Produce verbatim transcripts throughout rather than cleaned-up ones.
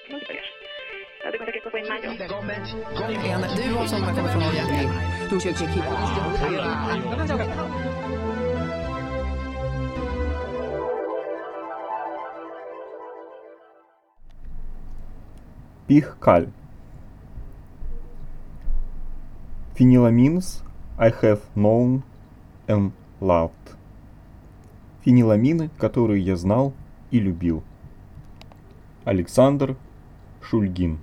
Du har som kommer från Norge. Du kör Tjeckien. Пихкаль. Phenylamines I have known and loved. Фениламины, которые я знал и любил. Александр Шульгин.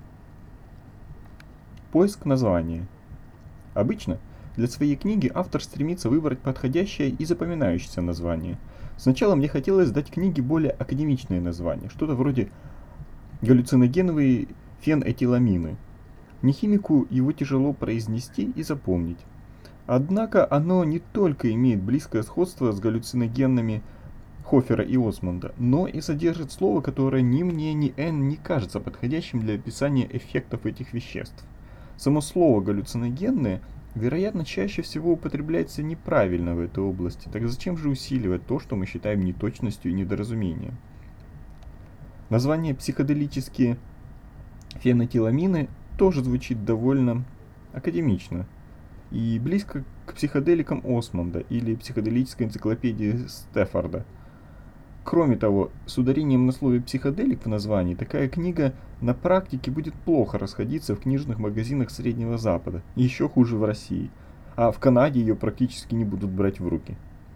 Поиск названия. Обычно для своей книги автор стремится выбрать подходящее и запоминающееся название. Сначала мне хотелось дать книге более академичное название, что-то вроде «Галлюциногеновые фенэтиламины». Не химику его тяжело произнести и запомнить. Однако оно не только имеет близкое сходство с галлюциногенами Хофера и Осмонда, но и содержит слово, которое ни мне, ни Энн не кажется подходящим для описания эффектов этих веществ. Само слово «галлюциногенное», вероятно, чаще всего употребляется неправильно в этой области, так зачем же усиливать то, что мы считаем неточностью и недоразумением? Название «психоделические фенэтиламины» тоже звучит довольно академично и близко к психоделикам Осмонда или психоделической энциклопедии Стеффорда. Кроме того, с ударением на слове «психоделик» в названии такая книга на практике будет плохо расходиться в книжных магазинах Среднего Запада, и еще хуже в России, а в Канаде ее практически не будут брать в руки.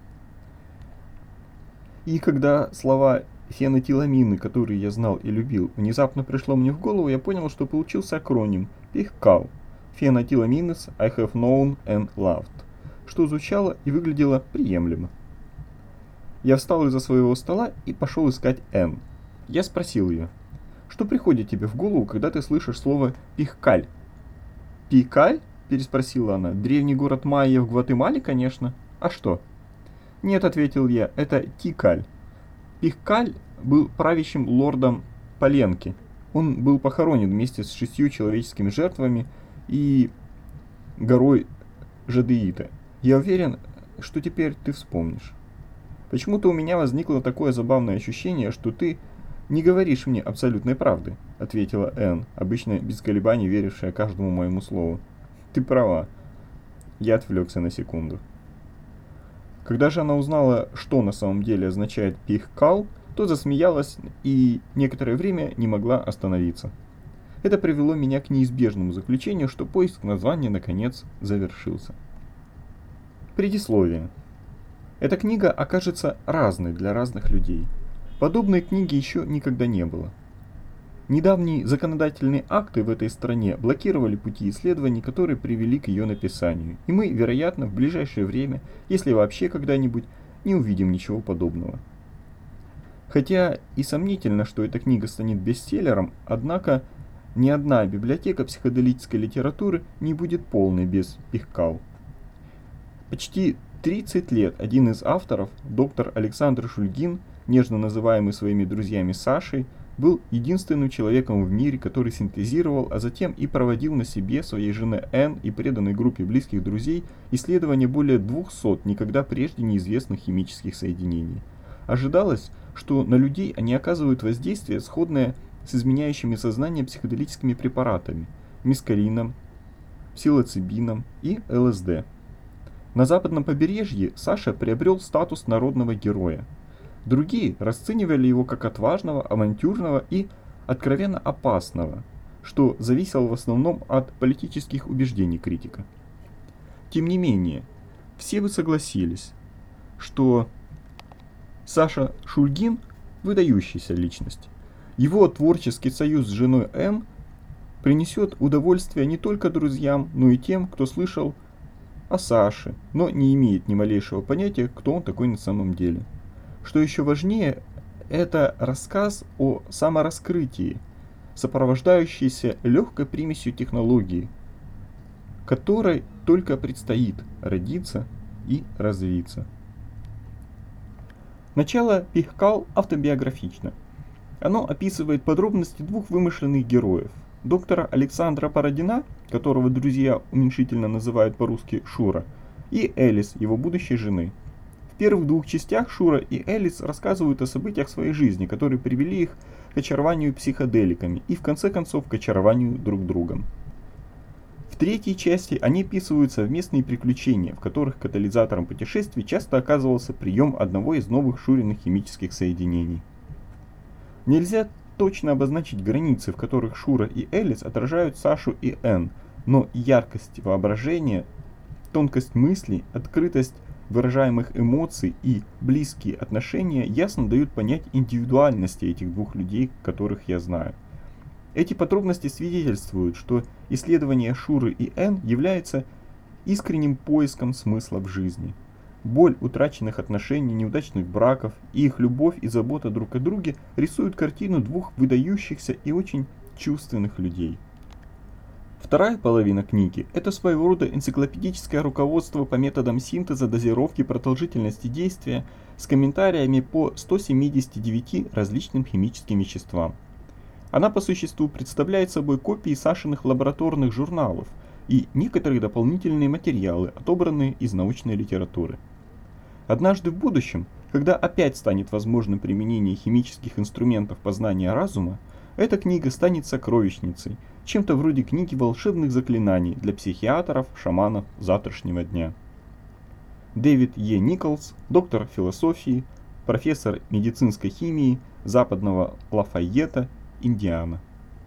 И когда слова фенэтиламины, которые я знал и любил, внезапно пришло мне в голову, я понял, что получился акроним пихкал. Phenylamines I have known and loved, что звучало и выглядело приемлемо. Я встал из-за своего стола и пошел искать Энн. Я спросил ее, что приходит тебе в голову, когда ты слышишь слово «пихкаль»? «Пикаль?» – переспросила она. «Древний город майя в Гватемале, конечно. А что?» «Нет», – ответил я, – «это Тикаль». Пихкаль был правящим лордом Паленки. Он был похоронен вместе с шестью человеческими жертвами и горой Жадеита. Я уверен, что теперь ты вспомнишь. Почему-то у меня возникло такое забавное ощущение, что ты не говоришь мне абсолютной правды, ответила Энн, обычно без колебаний верившая каждому моему слову. Ты права. Я отвлекся на секунду. Когда же она узнала, что на самом деле означает пихкал, то засмеялась и некоторое время не могла остановиться. Это привело меня к неизбежному заключению, что поиск названия наконец завершился. Предисловие. Эта книга окажется разной для разных людей. Подобной книги еще никогда не было. Недавние законодательные акты в этой стране блокировали пути исследований, которые привели к ее написанию, и мы, вероятно, в ближайшее время, если вообще когда-нибудь, не увидим ничего подобного. Хотя и сомнительно, что эта книга станет бестселлером, однако ни одна библиотека психоделической литературы не будет полной без пихкал. Почти тридцать лет один из авторов, доктор Александр Шульгин, нежно называемый своими друзьями Сашей, был единственным человеком в мире, который синтезировал, а затем и проводил на себе, своей жене Энн и преданной группе близких друзей исследования более двухсот никогда прежде неизвестных химических соединений. Ожидалось, что на людей они оказывают воздействие, сходное с изменяющими сознание психоделическими препаратами – мескалином, псилоцибином и ЛСД. На западном побережье Саша приобрел статус народного героя. Другие расценивали его как отважного, авантюрного и откровенно опасного, что зависело в основном от политических убеждений критика. Тем не менее, все бы согласились, что Саша Шульгин – выдающаяся личность. Его творческий союз с женой М принесет удовольствие не только друзьям, но и тем, кто слышал о Саше, но не имеет ни малейшего понятия, кто он такой на самом деле. Что еще важнее, это рассказ о самораскрытии, сопровождающийся легкой примесью технологии, которой только предстоит родиться и развиться. Начало пихкал автобиографично. Оно описывает подробности двух вымышленных героев. Доктора Александра Бородина, которого друзья уменьшительно называют по-русски Шура, и Элис, его будущей жены. В первых двух частях Шура и Элис рассказывают о событиях своей жизни, которые привели их к очарованию психоделиками и в конце концов к очарованию друг другом. В третьей части они описывают совместные приключения, в которых катализатором путешествий часто оказывался прием одного из новых Шуриных химических соединений. Нельзя точно обозначить границы, в которых Шура и Элис отражают Сашу и Энн, но яркость воображения, тонкость мыслей, открытость выражаемых эмоций и близкие отношения ясно дают понять индивидуальности этих двух людей, которых я знаю. Эти подробности свидетельствуют, что исследование Шуры и Энн является искренним поиском смысла в жизни. Боль утраченных отношений, неудачных браков и их любовь и забота друг о друге рисуют картину двух выдающихся и очень чувственных людей. Вторая половина книги – это своего рода энциклопедическое руководство по методам синтеза, дозировки, продолжительности действия с комментариями по ста семидесяти девяти различным химическим веществам. Она по существу представляет собой копии Сашиных лабораторных журналов и некоторые дополнительные материалы, отобранные из научной литературы. Однажды в будущем, когда опять станет возможным применение химических инструментов познания разума, эта книга станет сокровищницей, чем-то вроде книги волшебных заклинаний для психиатров, шаманов завтрашнего дня. Дэвид Е. Николс, доктор философии, профессор медицинской химии Западного Лафайета, Индиана.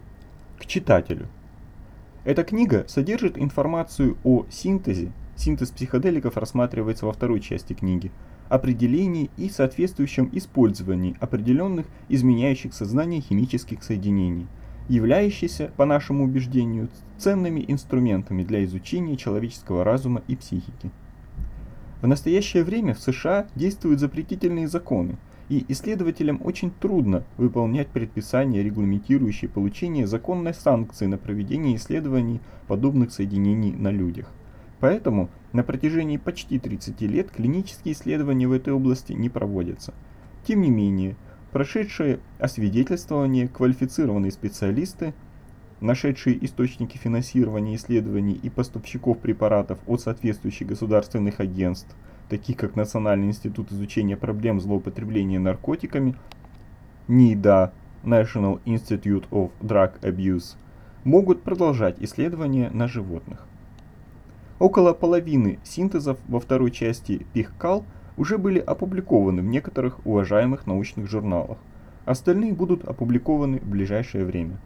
К читателю. Эта книга содержит информацию о синтезе, синтез психоделиков рассматривается во второй части книги, определении и соответствующем использовании определенных изменяющих сознание химических соединений, являющихся, по нашему убеждению, ценными инструментами для изучения человеческого разума и психики. В настоящее время в США действуют запретительные законы, и исследователям очень трудно выполнять предписания, регламентирующие получение законной санкции на проведение исследований подобных соединений на людях. Поэтому на протяжении почти тридцати лет клинические исследования в этой области не проводятся. Тем не менее, прошедшие освидетельствование квалифицированные специалисты, нашедшие источники финансирования исследований и поставщиков препаратов от соответствующих государственных агентств, таких как Национальный институт изучения проблем злоупотребления наркотиками, нида, National Institute of Drug Abuse, могут продолжать исследования на животных. Около половины синтезов во второй части ПИХКАЛ уже были опубликованы в некоторых уважаемых научных журналах. Остальные будут опубликованы в ближайшее время.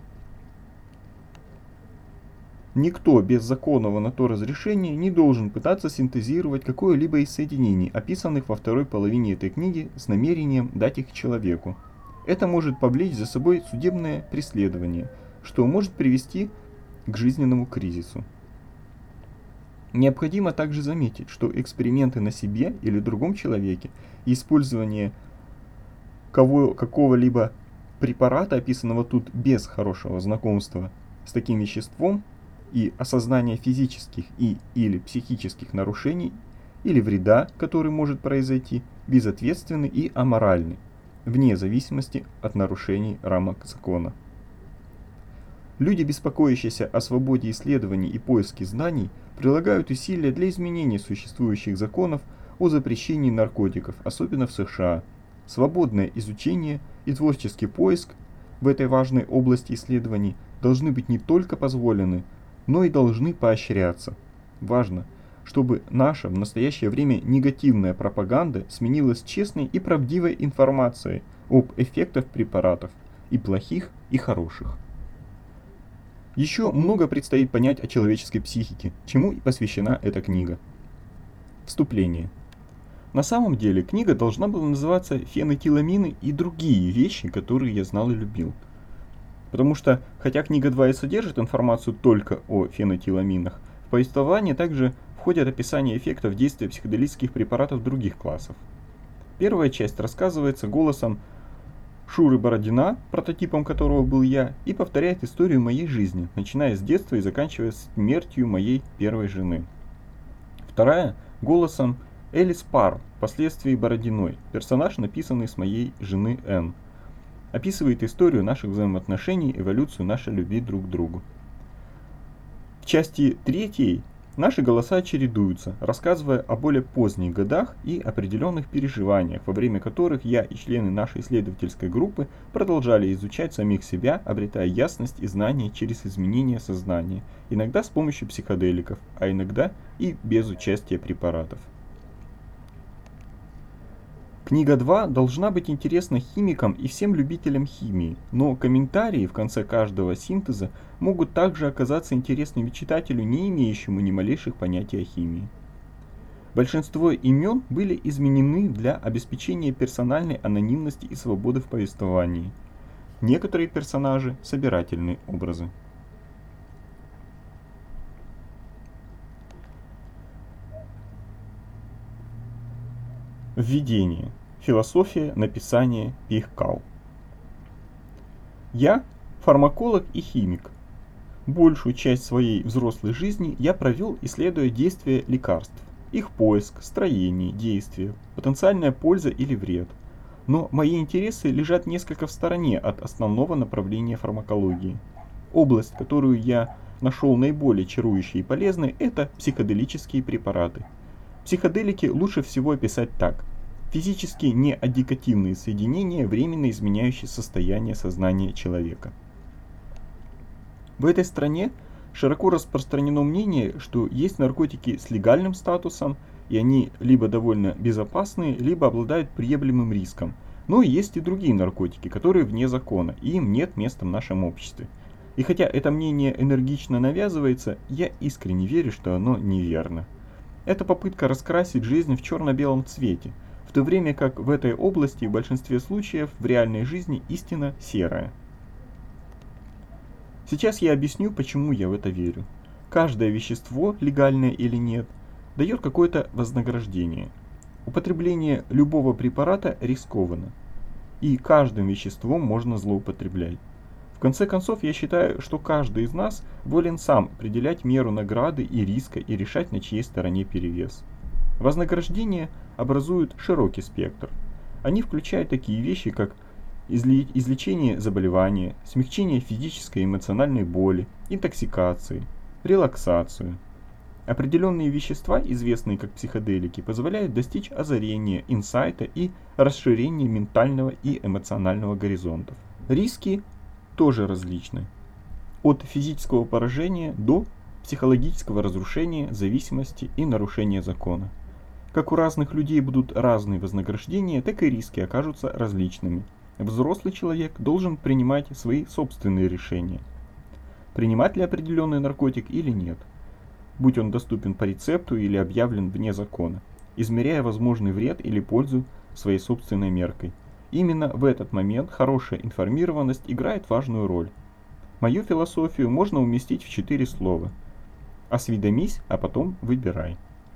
Никто без законного на то разрешения не должен пытаться синтезировать какое-либо из соединений, описанных во второй половине этой книги, с намерением дать их человеку. Это может повлечь за собой судебное преследование, что может привести к жизненному кризису. Необходимо также заметить, что эксперименты на себе или другом человеке и использование кого, какого-либо препарата, описанного тут без хорошего знакомства с таким веществом, и осознание физических и или психических нарушений или вреда, который может произойти, безответственны и аморальны, вне зависимости от нарушений рамок закона. Люди, беспокоящиеся о свободе исследований и поиске знаний, прилагают усилия для изменения существующих законов о запрещении наркотиков, особенно в США. Свободное изучение и творческий поиск в этой важной области исследований должны быть не только позволены, но и должны поощряться. Важно, чтобы наша в настоящее время негативная пропаганда сменилась честной и правдивой информацией об эффектах препаратов, и плохих, и хороших. Еще много предстоит понять о человеческой психике, чему и посвящена эта книга. Вступление. На самом деле, книга должна была называться «Фенотиламины и другие вещи, которые я знал и любил». Потому что, хотя книга два и содержит информацию только о фенотиламинах, в повествование также входят описания эффектов действия психоделических препаратов других классов. Первая часть рассказывается голосом Шуры Бородина, прототипом которого был я, и повторяет историю моей жизни, начиная с детства и заканчивая смертью моей первой жены. Вторая – голосом Элис Парр, впоследствии Бородиной, персонаж, написанный с моей жены Энн. Описывает историю наших взаимоотношений, эволюцию нашей любви друг к другу. В части третьей Наши голоса чередуются, рассказывая о более поздних годах и определенных переживаниях, во время которых я и члены нашей исследовательской группы продолжали изучать самих себя, обретая ясность и знания через изменение сознания, иногда с помощью психоделиков, а иногда и без участия препаратов. Книга два должна быть интересна химикам и всем любителям химии, но комментарии в конце каждого синтеза могут также оказаться интересными читателю, не имеющему ни малейших понятий о химии. Большинство имен были изменены для обеспечения персональной анонимности и свободы в повествовании. Некоторые персонажи – собирательные образы. Введение. Философия написания Пихкал. Я фармаколог и химик. Большую часть своей взрослой жизни я провел, исследуя действия лекарств, их поиск, строение, действие, потенциальная польза или вред. Но мои интересы лежат несколько в стороне от основного направления фармакологии. Область, которую я нашел наиболее чарующей и полезной, это психоделические препараты. Психоделики лучше всего описать так. Физически неаддикативные соединения, временно изменяющие состояние сознания человека. В этой стране широко распространено мнение, что есть наркотики с легальным статусом, и они либо довольно безопасные, либо обладают приемлемым риском. Но есть и другие наркотики, которые вне закона, и им нет места в нашем обществе. И хотя это мнение энергично навязывается, я искренне верю, что оно неверно. Это попытка раскрасить жизнь в черно-белом цвете, в то время как в этой области в большинстве случаев в реальной жизни истина серая. Сейчас я объясню, почему я в это верю. Каждое вещество, легальное или нет, дает какое-то вознаграждение. Употребление любого препарата рискованно, и каждым веществом можно злоупотреблять. В конце концов, я считаю, что каждый из нас волен сам определять меру награды и риска и решать, на чьей стороне перевес. Вознаграждения образуют широкий спектр. Они включают такие вещи, как изли- излечение заболевания, смягчение физической и эмоциональной боли, интоксикации, релаксацию. Определенные вещества, известные как психоделики, позволяют достичь озарения, инсайта и расширения ментального и эмоционального горизонтов. Риски тоже различны. От физического поражения до психологического разрушения, зависимости и нарушения закона. Как у разных людей будут разные вознаграждения, так и риски окажутся различными. Взрослый человек должен принимать свои собственные решения. Принимать ли определенный наркотик или нет, будь он доступен по рецепту или объявлен вне закона, измеряя возможный вред или пользу своей собственной меркой. Именно в этот момент хорошая информированность играет важную роль. Мою философию можно уместить в четыре слова. Осведомись, а потом выбирай.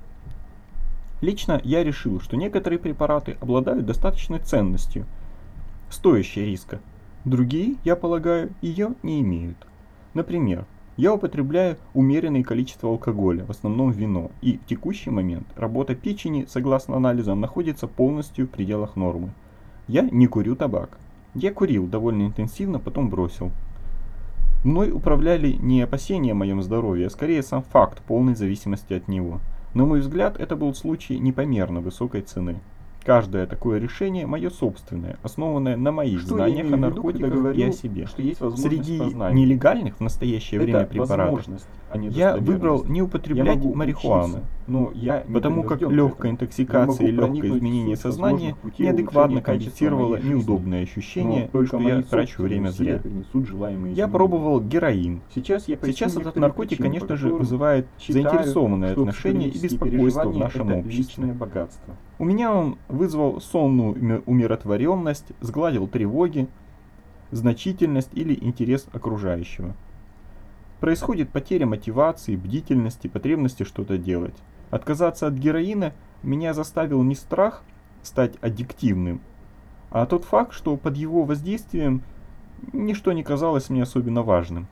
Лично я решил, что некоторые препараты обладают достаточной ценностью, стоящей риска. Другие, я полагаю, ее не имеют. Например, я употребляю умеренное количество алкоголя, в основном вино, и в текущий момент работа печени, согласно анализам, находится полностью в пределах нормы. Я не курю табак. Я курил довольно интенсивно, потом бросил. Мной управляли не опасения о моем здоровье, а скорее сам факт полной зависимости от него. На мой взгляд, это был случай непомерно высокой цены. Каждое такое решение мое собственное, основанное на моих что знаниях о наркотиках говорю, и о себе. Что есть Среди познания. Нелегальных в настоящее это время препаратов а я выбрал не употреблять я марихуану, но я потому как легкая интоксикация и легкое изменение сознания неадекватно компенсировало неудобные ощущения, что я трачу время зря. Я пробовал героин. Сейчас, я Сейчас этот наркотик, причин, конечно же, вызывает считаю, заинтересованное отношение и беспокойство в нашем обществе. Богатство. У меня он вызвал сонную умиротворенность, сгладил тревоги, значительность или интерес окружающего. Происходит потеря мотивации, бдительности, потребности что-то делать. Отказаться от героина меня заставил не страх стать аддиктивным, а тот факт, что под его воздействием ничто не казалось мне особенно важным.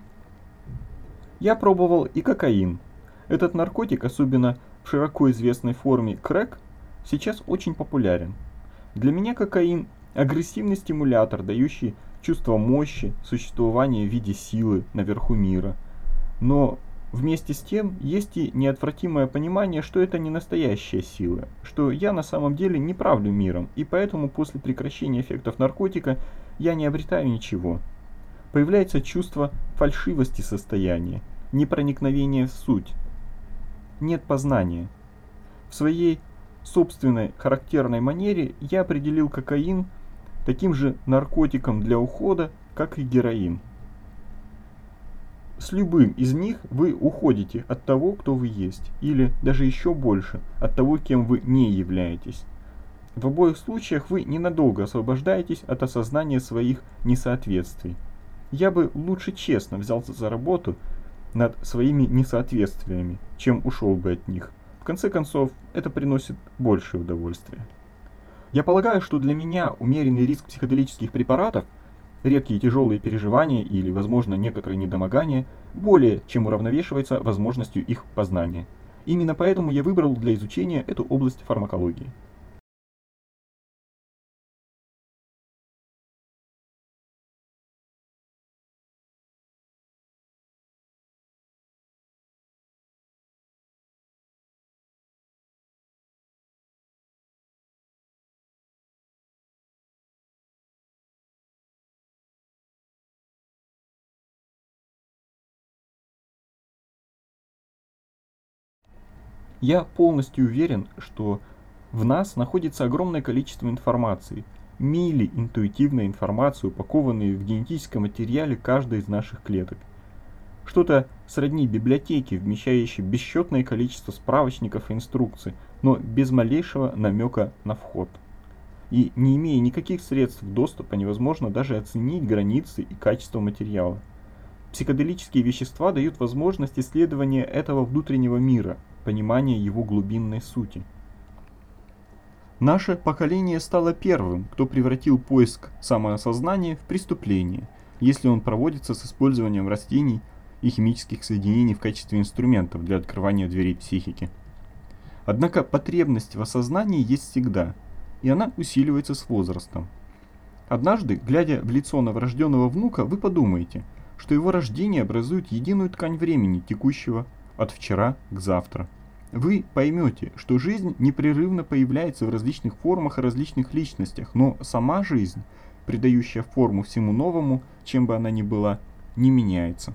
Я пробовал и кокаин. Этот наркотик, особенно в широко известной форме крэк, сейчас очень популярен. Для меня кокаин – агрессивный стимулятор, дающий чувство мощи, существования в виде силы наверху мира. Но Вместе с тем, есть и неотвратимое понимание, что это не настоящая сила, что я на самом деле не правлю миром, и поэтому после прекращения эффектов наркотика я не обретаю ничего. Появляется чувство фальшивости состояния, непроникновения в суть. Нет познания. В своей собственной характерной манере я определил кокаин таким же наркотиком для ухода, как и героин. С любым из них вы уходите от того, кто вы есть, или даже еще больше, от того, кем вы не являетесь. В обоих случаях вы ненадолго освобождаетесь от осознания своих несоответствий. Я бы лучше честно взялся за работу над своими несоответствиями, чем ушел бы от них. В конце концов, это приносит большее удовольствие. Я полагаю, что для меня умеренный риск психоделических препаратов, редкие тяжелые переживания или, возможно, некоторые недомогания более чем уравновешивается возможностью их познания. Именно поэтому я выбрал для изучения эту область фармакологии. Я полностью уверен, что в нас находится огромное количество информации, мили интуитивной информации, упакованные в генетическом материале каждой из наших клеток. Что-то сродни библиотеки, вмещающей бесчетное количество справочников и инструкций, но без малейшего намека на вход. И не имея никаких средств доступа, невозможно даже оценить границы и качество материала. Психоделические вещества дают возможность исследования этого внутреннего мира, понимания его глубинной сути. Наше поколение стало первым, кто превратил поиск самоосознания в преступление, если он проводится с использованием растений и химических соединений в качестве инструментов для открывания дверей психики. Однако потребность в осознании есть всегда, и она усиливается с возрастом. Однажды, глядя в лицо новорожденного внука, вы подумаете, что его рождение образует единую ткань времени, текущего от вчера к завтра. Вы поймете, что жизнь непрерывно появляется в различных формах и различных личностях, но сама жизнь, придающая форму всему новому, чем бы она ни была, не меняется.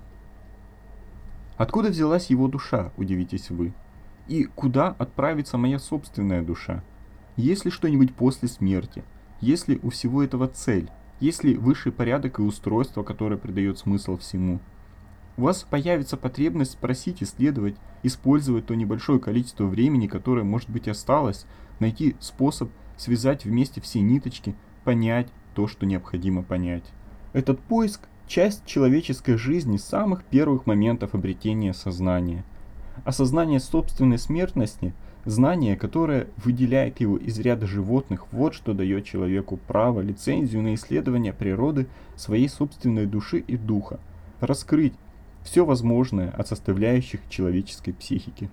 Откуда взялась его душа, удивитесь вы? И куда отправится моя собственная душа? Есть ли что-нибудь после смерти? Есть ли у всего этого цель? Есть ли высший порядок и устройство, которое придает смысл всему? У вас появится потребность спросить, исследовать, использовать то небольшое количество времени, которое, может быть, осталось, найти способ связать вместе все ниточки, понять то, что необходимо понять. Этот поиск – часть человеческой жизни с самых первых моментов обретения сознания. Осознание собственной смертности – знание, которое выделяет его из ряда животных, вот что дает человеку право, лицензию на исследование природы своей собственной души и духа, раскрыть все возможное от составляющих человеческой психики.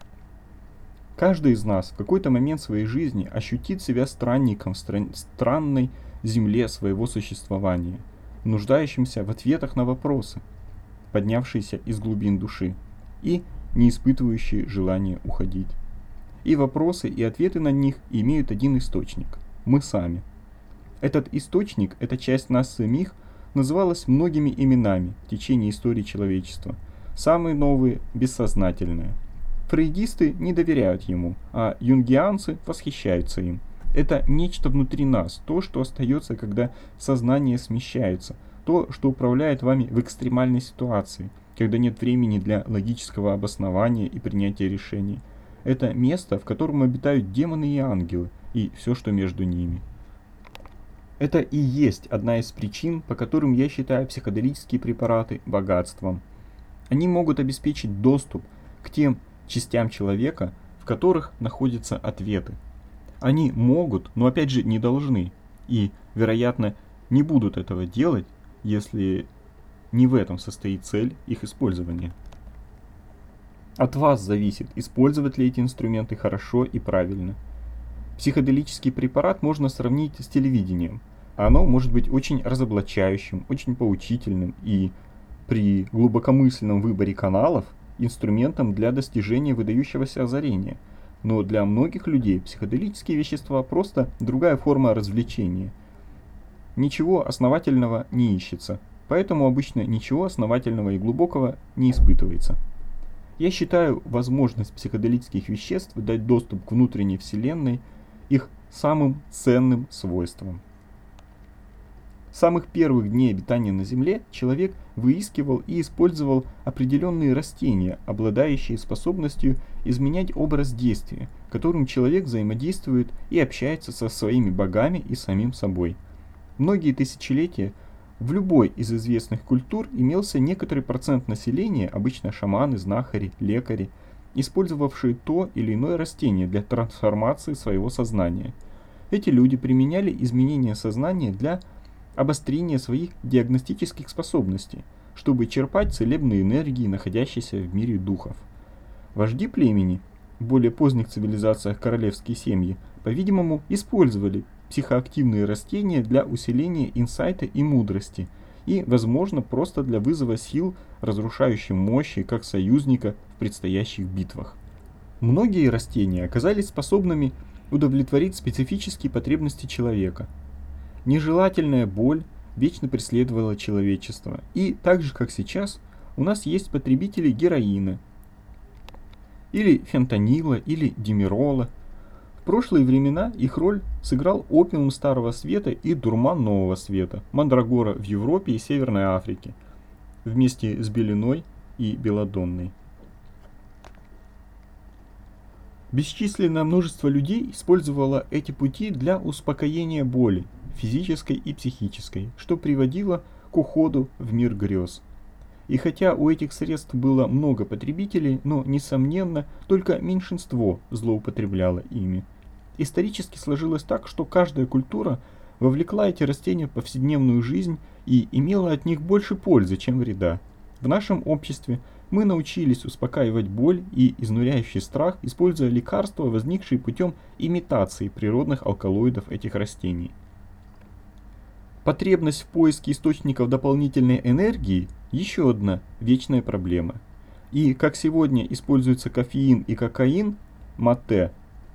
Каждый из нас в какой-то момент своей жизни ощутит себя странником в стран- странной земле своего существования, нуждающимся в ответах на вопросы, поднявшиеся из глубин души, и не испытывающие желания уходить. И вопросы, и ответы на них имеют один источник – мы сами. Этот источник, эта часть нас самих, называлась многими именами в течение истории человечества. Самые новые – бессознательные. Фрейдисты не доверяют ему, а юнгианцы восхищаются им. Это нечто внутри нас, то, что остается, когда сознание смещается, то, что управляет вами в экстремальной ситуации, когда нет времени для логического обоснования и принятия решений. Это место, в котором обитают демоны и ангелы, и все, что между ними. Это и есть одна из причин, по которым я считаю психоделические препараты богатством. Они могут обеспечить доступ к тем частям человека, в которых находятся ответы. Они могут, но опять же не должны, и, вероятно, не будут этого делать, если не в этом состоит цель их использования. От вас зависит, использовать ли эти инструменты хорошо и правильно. Психоделический препарат можно сравнить с телевидением. Оно может быть очень разоблачающим, очень поучительным, и при глубокомысленном выборе каналов инструментом для достижения выдающегося озарения. Но для многих людей психоделические вещества просто другая форма развлечения. Ничего основательного не ищется, поэтому обычно ничего основательного и глубокого не испытывается. Я считаю возможность психоделических веществ дать доступ к внутренней вселенной их самым ценным свойством. С самых первых дней обитания на Земле человек выискивал и использовал определенные растения, обладающие способностью изменять образ действия, которым человек взаимодействует и общается со своими богами и самим собой. Многие тысячелетия в любой из известных культур имелся некоторый процент населения, обычно шаманы, знахари, лекари, использовавшие то или иное растение для трансформации своего сознания. Эти люди применяли изменение сознания для обострения своих диагностических способностей, чтобы черпать целебные энергии, находящиеся в мире духов. Вожди племени, в более поздних цивилизациях королевские семьи, по-видимому, использовали психоактивные растения для усиления инсайта и мудрости, и, возможно, просто для вызова сил, разрушающей мощи как союзника в предстоящих битвах. Многие растения оказались способными удовлетворить специфические потребности человека. Нежелательная боль вечно преследовала человечество, и так же как сейчас, у нас есть потребители героина, или фентанила, или димерола. В прошлые времена их роль сыграл опиум Старого Света и дурман Нового Света, мандрагора в Европе и Северной Африке, вместе с белиной и белладонной. Бесчисленное множество людей использовало эти пути для успокоения боли, физической и психической, что приводило к уходу в мир грез. И хотя у этих средств было много потребителей, но, несомненно, только меньшинство злоупотребляло ими. Исторически сложилось так, что каждая культура вовлекла эти растения в повседневную жизнь и имела от них больше пользы, чем вреда. В нашем обществе мы научились успокаивать боль и изнуряющий страх, используя лекарства, возникшие путем имитации природных алкалоидов этих растений. Потребность в поиске источников дополнительной энергии – еще одна вечная проблема. И как сегодня используются кофеин и кокаин, мате,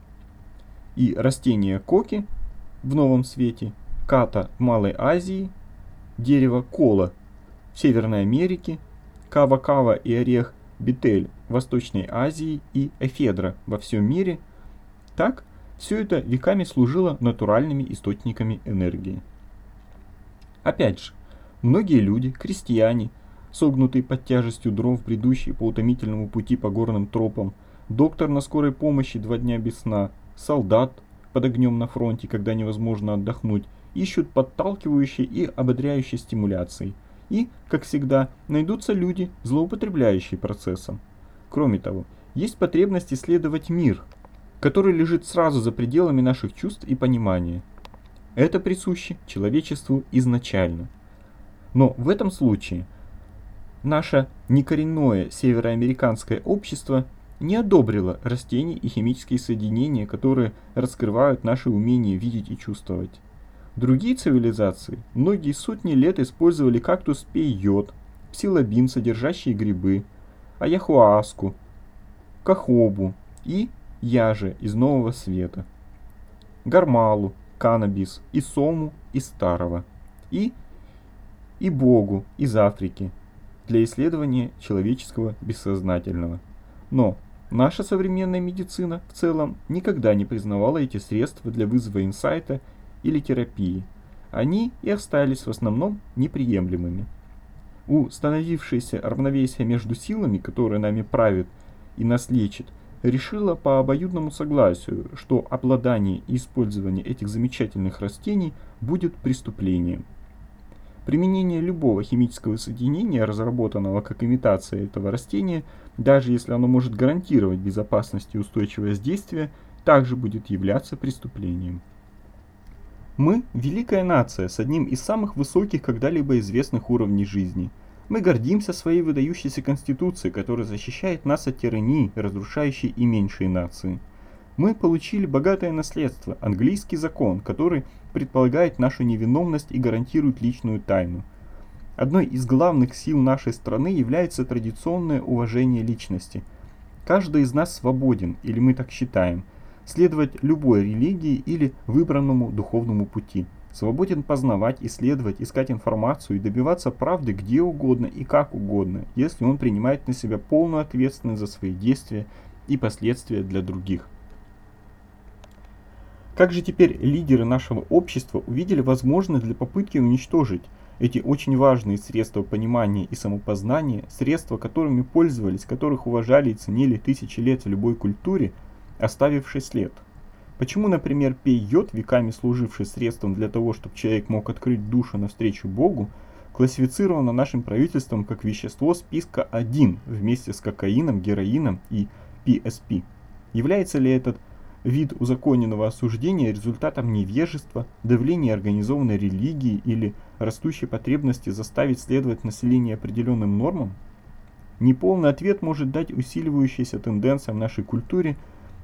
и растения коки в Новом Свете, ката в Малой Азии, дерево кола в Северной Америке, кава-кава и орех бетель в Восточной Азии и эфедра во всем мире, так все это веками служило натуральными источниками энергии. Опять же, многие люди, крестьяне, согнутые под тяжестью дров, бредущие по утомительному пути по горным тропам, доктор на скорой помощи два дня без сна, солдат под огнем на фронте, когда невозможно отдохнуть, ищут подталкивающие и ободряющие стимуляции. И, как всегда, найдутся люди, злоупотребляющие процессом. Кроме того, есть потребность исследовать мир, который лежит сразу за пределами наших чувств и понимания. Это присуще человечеству изначально. Но в этом случае наше некоренное североамериканское общество не одобрило растения и химические соединения, которые раскрывают наше умение видеть и чувствовать. Другие цивилизации многие сотни лет использовали кактус пейот, псилобин, содержащие грибы, аяхуаску, кахобу и яже из Нового Света, гармалу, каннабис, и сому из Старого, и ибогу из Африки для исследования человеческого бессознательного. Но наша современная медицина в целом никогда не признавала эти средства для вызова инсайта или терапии. Они и остались в основном неприемлемыми. У становившейся равновесия между силами, которые нами правят и нас лечат, решила по обоюдному согласию, что обладание и использование этих замечательных растений будет преступлением. Применение любого химического соединения, разработанного как имитация этого растения, даже если оно может гарантировать безопасность и устойчивость действия, также будет являться преступлением. Мы – великая нация с одним из самых высоких когда-либо известных уровней жизни. Мы гордимся своей выдающейся конституцией, которая защищает нас от тирании, разрушающей и меньшие нации. Мы получили богатое наследство, английский закон, который предполагает нашу невиновность и гарантирует личную тайну. Одной из главных сил нашей страны является традиционное уважение личности. Каждый из нас свободен, или мы так считаем, следовать любой религии или выбранному духовному пути. Свободен познавать, исследовать, искать информацию и добиваться правды где угодно и как угодно, если он принимает на себя полную ответственность за свои действия и последствия для других. Как же теперь лидеры нашего общества увидели возможность для попытки уничтожить эти очень важные средства понимания и самопознания, средства, которыми пользовались, которых уважали и ценили тысячи лет в любой культуре, оставивший след? Почему, например, пей-йод, веками служивший средством для того, чтобы человек мог открыть душу навстречу Богу, классифицировано нашим правительством как вещество списка один вместе с кокаином, героином и пи эс пи? Является ли этот вид узаконенного осуждения результатом невежества, давления организованной религии или растущей потребности заставить следовать население определенным нормам? Неполный ответ может дать усиливающаяся тенденция в нашей культуре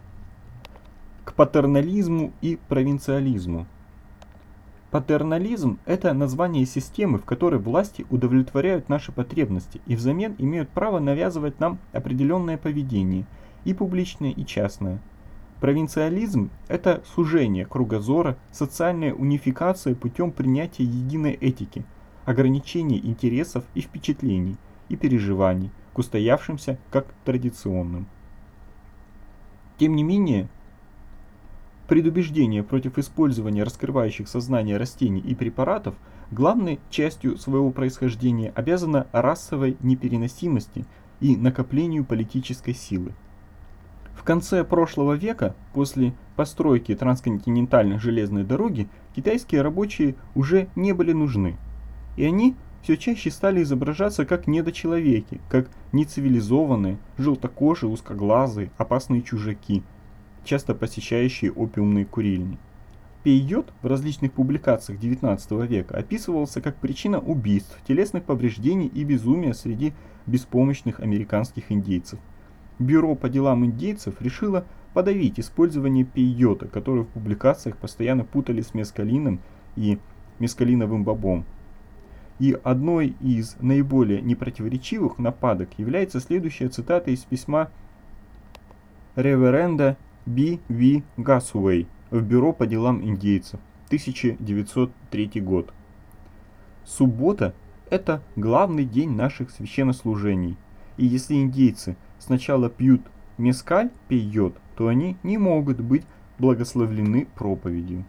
к патернализму и провинциализму. Патернализм – это название системы, в которой власти удовлетворяют наши потребности и взамен имеют право навязывать нам определенное поведение, и публичное, и частное. Провинциализм – это сужение кругозора, социальная унификация путем принятия единой этики, ограничение интересов и впечатлений, и переживаний, к устоявшимся как традиционным. Тем не менее, предубеждение против использования раскрывающих сознание растений и препаратов главной частью своего происхождения обязано расовой непереносимости и накоплению политической силы. В конце прошлого века, после постройки трансконтинентальной железной дороги, китайские рабочие уже не были нужны, и они все чаще стали изображаться как недочеловеки, как нецивилизованные, желтокожие, узкоглазые, опасные чужаки, часто посещающие опиумные курильни. Пей-йод в различных публикациях девятнадцатого века описывался как причина убийств, телесных повреждений и безумия среди беспомощных американских индейцев. Бюро по делам индейцев решило подавить использование пей-йода, который в публикациях постоянно путали с мескалином и мескалиновым бобом. И одной из наиболее непротиворечивых нападок является следующая цитата из письма реверенда Би Ви Гасуэй в Бюро по делам индейцев, тысяча девятьсот третий год. Суббота – это главный день наших священнослужений, и если индейцы сначала пьют мескаль, пей-йод, то они не могут быть благословлены проповедью.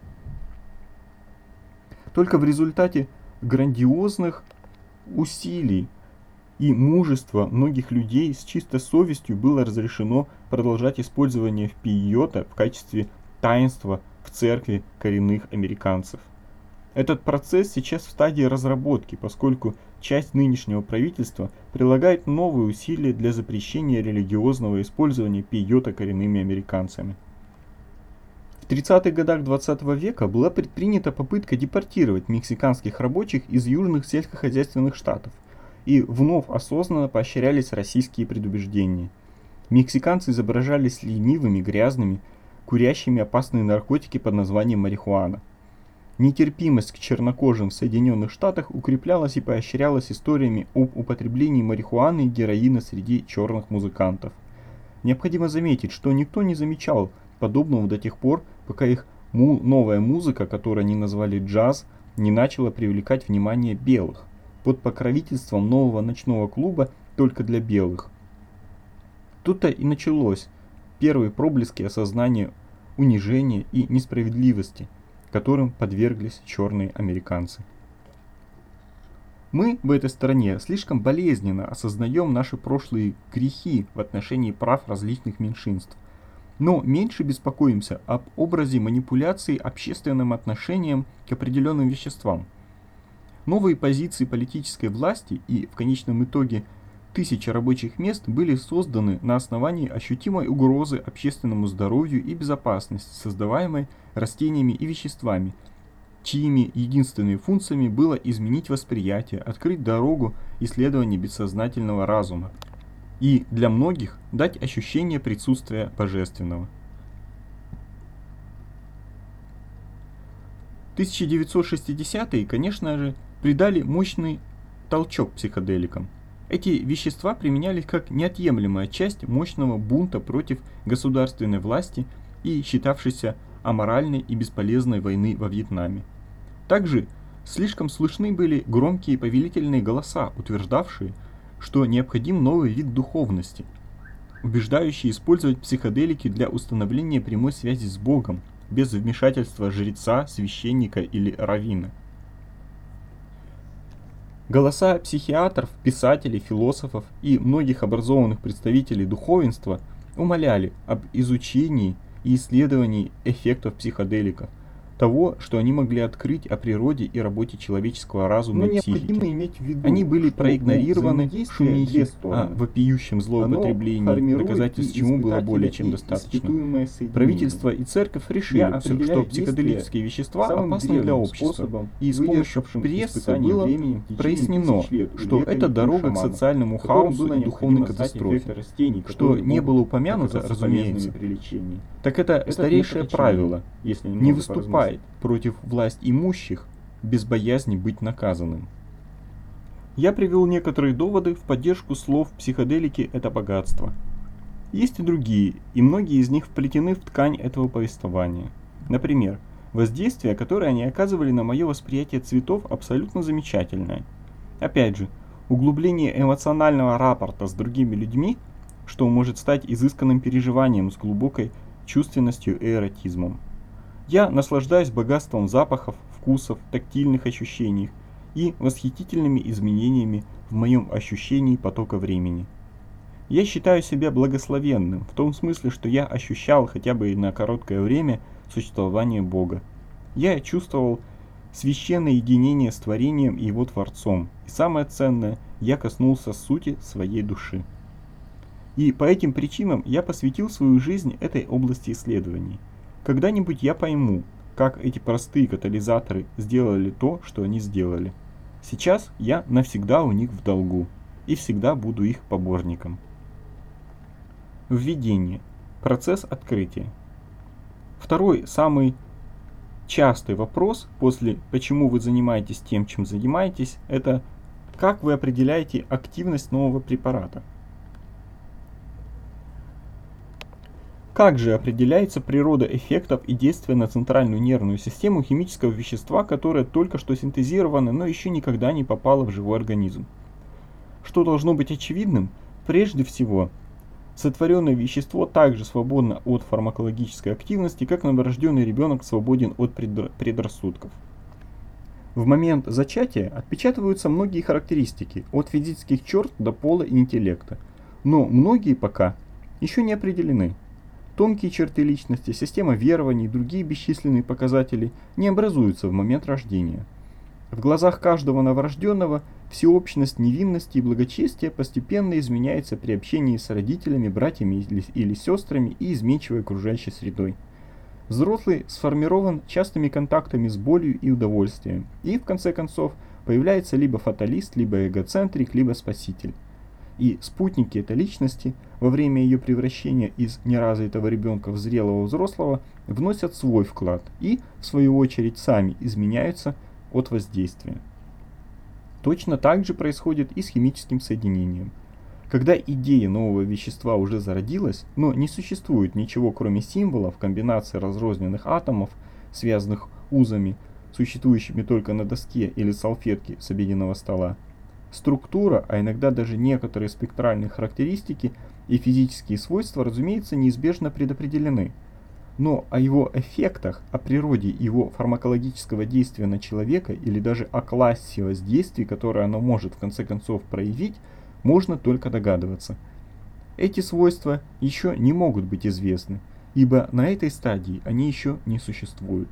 Только в результате грандиозных усилий и мужества многих людей с чистой совестью было разрешено продолжать использование пей-йода в качестве таинства в церкви коренных американцев. Этот процесс сейчас в стадии разработки, поскольку часть нынешнего правительства прилагает новые усилия для запрещения религиозного использования пей-йода коренными американцами. В тридцатых годах двадцатого века была предпринята попытка депортировать мексиканских рабочих из южных сельскохозяйственных штатов, и вновь осознанно поощрялись российские предубеждения. Мексиканцы изображались ленивыми, грязными, курящими опасные наркотики под названием марихуана. Нетерпимость к чернокожим в Соединенных Штатах укреплялась и поощрялась историями об употреблении марихуаны и героина среди черных музыкантов. Необходимо заметить, что никто не замечал подобного до тех пор, пока их му- новая музыка, которую они назвали джаз, не начала привлекать внимание белых, под покровительством нового ночного клуба только для белых. Тут-то и началось первые проблески осознания унижения и несправедливости, которым подверглись черные американцы. Мы в этой стране слишком болезненно осознаем наши прошлые грехи в отношении прав различных меньшинств, но меньше беспокоимся об образе манипуляции общественным отношением к определенным веществам. Новые позиции политической власти и, в конечном итоге, тысячи рабочих мест были созданы на основании ощутимой угрозы общественному здоровью и безопасности, создаваемой растениями и веществами, чьими единственными функциями было изменить восприятие, открыть дорогу исследований бессознательного разума и для многих дать ощущение присутствия божественного. тысяча девятьсот шестидесятые, конечно же, придали мощный толчок психоделикам. Эти вещества применялись как неотъемлемая часть мощного бунта против государственной власти и считавшейся аморальной и бесполезной войны во Вьетнаме. Также слишком слышны были громкие повелительные голоса, утверждавшие, что необходим новый вид духовности, убеждающие использовать психоделики для установления прямой связи с Богом, без вмешательства жреца, священника или раввина. Голоса психиатров, писателей, философов и многих образованных представителей духовенства умоляли об изучении и исследовании эффектов психоделиков, того, что они могли открыть о природе и работе человеческого разума и психики. Иметь в виду, Они были что проигнорированы в шумихе о о вопиющем злоупотреблении, доказательств чему было более чем достаточно. Правительство и церковь решили, все, что психоделические вещества опасны для общества, и с помощью прессы было прояснено, что это дорога к социальному хаосу и духовной катастрофе. Что не было упомянуто, разумеется, так это старейшее правило – не выступай против власть имущих без боязни быть наказанным. Я привел некоторые доводы в поддержку слов «психоделики – это богатство». Есть и другие, и многие из них вплетены в ткань этого повествования. Например, воздействие, которое они оказывали на мое восприятие цветов, абсолютно замечательное. Опять же, углубление эмоционального рапорта с другими людьми, что может стать изысканным переживанием с глубокой чувственностью и эротизмом. Я наслаждаюсь богатством запахов, вкусов, тактильных ощущений и восхитительными изменениями в моем ощущении потока времени. Я считаю себя благословенным, в том смысле, что я ощущал хотя бы на короткое время существование Бога. Я чувствовал священное единение с творением и его Творцом, и самое ценное, я коснулся сути своей души. И по этим причинам я посвятил свою жизнь этой области исследований. Когда-нибудь я пойму, как эти простые катализаторы сделали то, что они сделали. Сейчас я навсегда у них в долгу и всегда буду их поборником. Введение. Процесс открытия. Второй, самый частый вопрос после «почему вы занимаетесь тем, чем занимаетесь», это «как вы определяете активность нового препарата?». Как же определяется природа эффектов и действия на центральную нервную систему химического вещества, которое только что синтезировано, но еще никогда не попало в живой организм? Что должно быть очевидным? Прежде всего, сотворенное вещество также свободно от фармакологической активности, как новорожденный ребенок свободен от предрассудков. В момент зачатия отпечатываются многие характеристики, от физических черт до пола и интеллекта, но многие пока еще не определены. Тонкие черты личности, система верований и другие бесчисленные показатели не образуются в момент рождения. В глазах каждого новорожденного всеобщность невинности и благочестия постепенно изменяется при общении с родителями, братьями или, или сестрами и изменчивой окружающей средой. Взрослый сформирован частыми контактами с болью и удовольствием, и в конце концов появляется либо фаталист, либо эгоцентрик, либо спаситель. И спутники этой личности во время ее превращения из неразвитого ребенка в зрелого взрослого вносят свой вклад и, в свою очередь, сами изменяются от воздействия. Точно так же происходит и с химическим соединением. Когда идея нового вещества уже зародилась, но не существует ничего кроме символов, комбинации разрозненных атомов, связанных узами, существующими только на доске или салфетке с обеденного стола, структура, а иногда даже некоторые спектральные характеристики и физические свойства, разумеется, неизбежно предопределены. Но о его эффектах, о природе его фармакологического действия на человека или даже о классе воздействий, которое оно может в конце концов проявить, можно только догадываться. Эти свойства еще не могут быть известны, ибо на этой стадии они еще не существуют.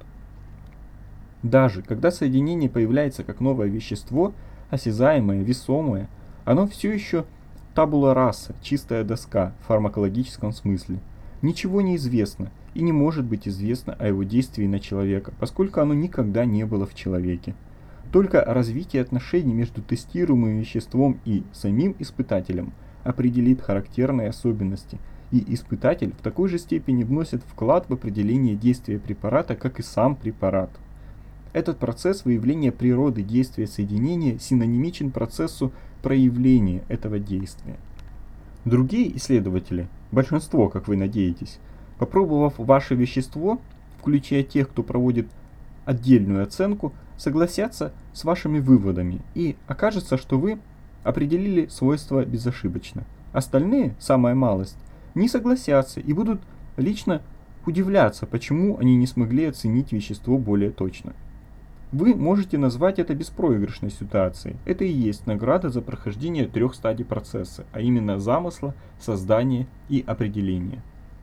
Даже когда соединение появляется как новое вещество, осязаемое, весомое, оно все еще табула раса, чистая доска в фармакологическом смысле. Ничего не известно и не может быть известно о его действии на человека, поскольку оно никогда не было в человеке. Только развитие отношений между тестируемым веществом и самим испытателем определит характерные особенности, и испытатель в такой же степени вносит вклад в определение действия препарата, как и сам препарат. Этот процесс выявления природы действия соединения синонимичен процессу проявления этого действия. Другие исследователи, большинство, как вы надеетесь, попробовав ваше вещество, включая тех, кто проводит отдельную оценку, согласятся с вашими выводами, и окажется, что вы определили свойства безошибочно. Остальные, самая малость, не согласятся и будут лично удивляться, почему они не смогли оценить вещество более точно. Вы можете назвать это беспроигрышной ситуацией. Это и есть награда за прохождение трех стадий процесса, а именно замысла, создания и определения.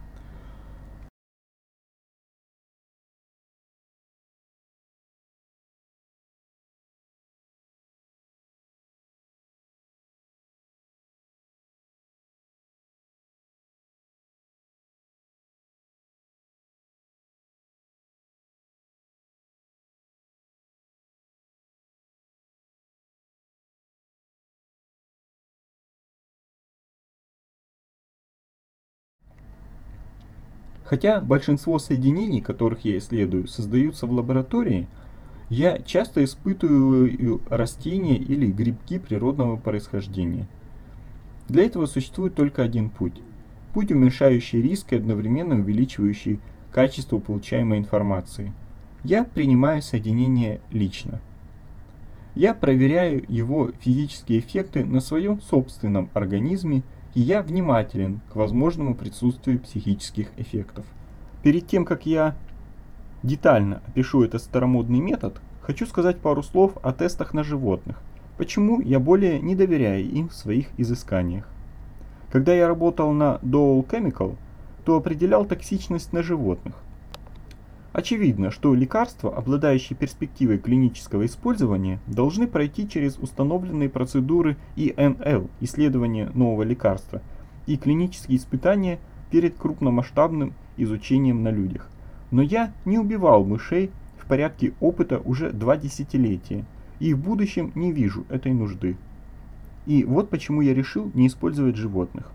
Хотя большинство соединений, которых я исследую, создаются в лаборатории, я часто испытываю растения или грибки природного происхождения. Для этого существует только один путь. Путь, уменьшающий риск и одновременно увеличивающий качество получаемой информации. Я принимаю соединение лично. Я проверяю его физические эффекты на своем собственном организме, и я внимателен к возможному присутствию психических эффектов. Перед тем, как я детально опишу этот старомодный метод, хочу сказать пару слов о тестах на животных. Почему я более не доверяю им в своих изысканиях. Когда я работал на Dow Chemical, то определял токсичность на животных. Очевидно, что лекарства, обладающие перспективой клинического использования, должны пройти через установленные процедуры И Эн Эл, исследование нового лекарства, и клинические испытания перед крупномасштабным изучением на людях. Но я не убивал мышей в порядке опыта уже два десятилетия, и в будущем не вижу этой нужды. И вот почему я решил не использовать животных.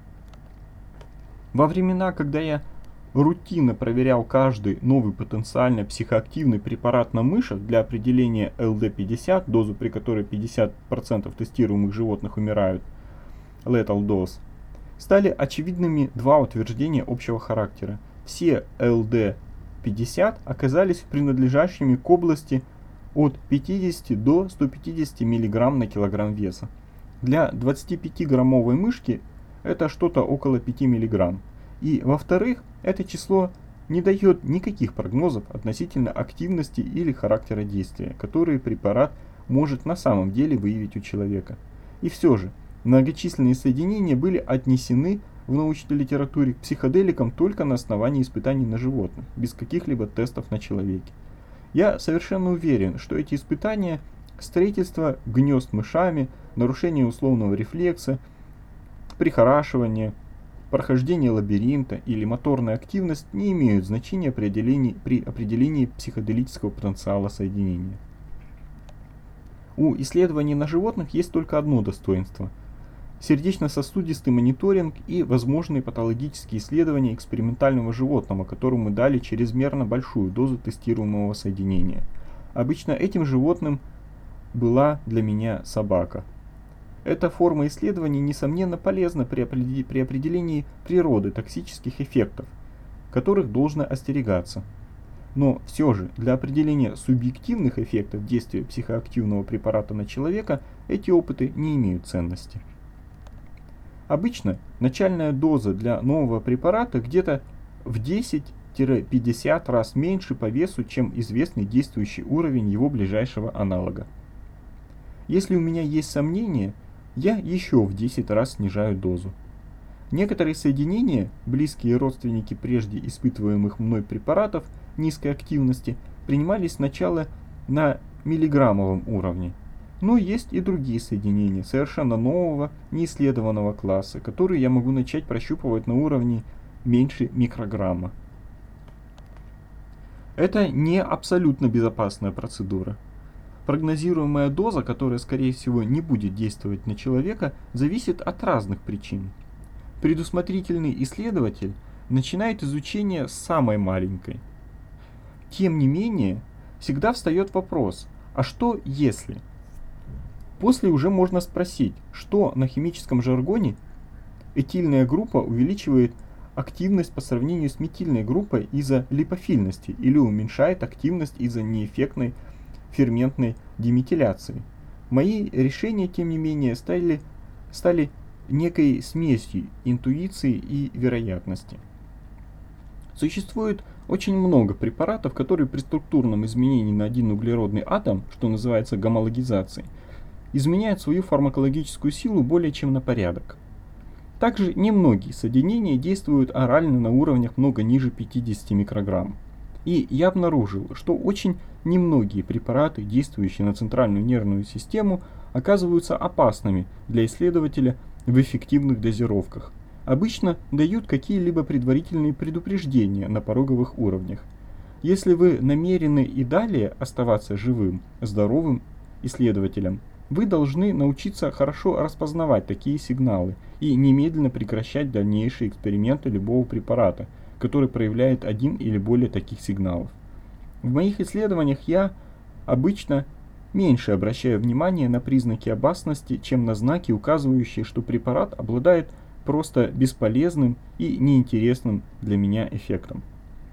Во времена, когда я рутинно проверял каждый новый потенциально психоактивный препарат на мышах для определения Эл Дэ пятьдесят, дозу при которой пятьдесят процентов тестируемых животных умирают, lethal dose, стали очевидными два утверждения общего характера. Все Эл Дэ пятьдесят оказались принадлежащими к области от пятидесяти до ста пятидесяти миллиграмм на килограмм веса. Для двадцатипятиграммовой мышки это что-то около пяти миллиграмм. И, во-вторых, это число не дает никаких прогнозов относительно активности или характера действия, которые препарат может на самом деле выявить у человека. И все же, многочисленные соединения были отнесены в научной литературе к психоделикам только на основании испытаний на животных, без каких-либо тестов на человеке. Я совершенно уверен, что эти испытания, строительство гнезд мышами, нарушение условного рефлекса, прихорашивание, прохождение лабиринта или моторная активность не имеют значения при определении, при определении психоделического потенциала соединения. У исследований на животных есть только одно достоинство – сердечно-сосудистый мониторинг и возможные патологические исследования экспериментального животного, которому мы дали чрезмерно большую дозу тестируемого соединения. Обычно этим животным была для меня собака. Эта форма исследований, несомненно, полезна при определении природы токсических эффектов, которых должно остерегаться. Но все же, для определения субъективных эффектов действия психоактивного препарата на человека, эти опыты не имеют ценности. Обычно начальная доза для нового препарата где-то в десять-пятьдесят раз меньше по весу, чем известный действующий уровень его ближайшего аналога. Если у меня есть сомнения, я еще в десять раз снижаю дозу. Некоторые соединения, близкие родственники прежде испытываемых мной препаратов низкой активности, принимались сначала на миллиграммовом уровне. Но есть и другие соединения совершенно нового, неисследованного класса, которые я могу начать прощупывать на уровне меньше микрограмма. Это не абсолютно безопасная процедура. Прогнозируемая доза, которая, скорее всего, не будет действовать на человека, зависит от разных причин. Предусмотрительный исследователь начинает изучение с самой маленькой. Тем не менее, всегда встает вопрос, а что если? После уже можно спросить, что на химическом жаргоне этильная группа увеличивает активность по сравнению с метильной группой из-за липофильности или уменьшает активность из-за неэффектной ферментной деметиляции. Мои решения, тем не менее, стали, стали некой смесью интуиции и вероятности. Существует очень много препаратов, которые при структурном изменении на один углеродный атом, что называется гомологизацией, изменяют свою фармакологическую силу более чем на порядок. Также немногие соединения действуют орально на уровнях много ниже пятидесяти микрограмм. И я обнаружил, что очень немногие препараты, действующие на центральную нервную систему, оказываются опасными для исследователя в эффективных дозировках. Обычно дают какие-либо предварительные предупреждения на пороговых уровнях. Если вы намерены и далее оставаться живым, здоровым исследователем, вы должны научиться хорошо распознавать такие сигналы и немедленно прекращать дальнейшие эксперименты любого препарата, который проявляет один или более таких сигналов. В моих исследованиях я обычно меньше обращаю внимание на признаки опасности, чем на знаки, указывающие, что препарат обладает просто бесполезным и неинтересным для меня эффектом.